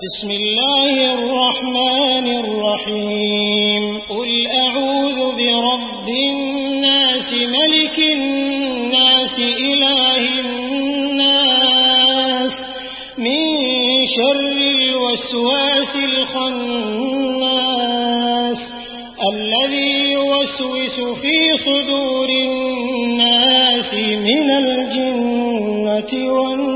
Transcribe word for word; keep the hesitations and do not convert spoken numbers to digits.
بسم الله الرحمن الرحيم قل أعوذ برب الناس ملك الناس إله الناس من شر الوسواس الخناس الذي يوسوس في صدور الناس من الجنة والناس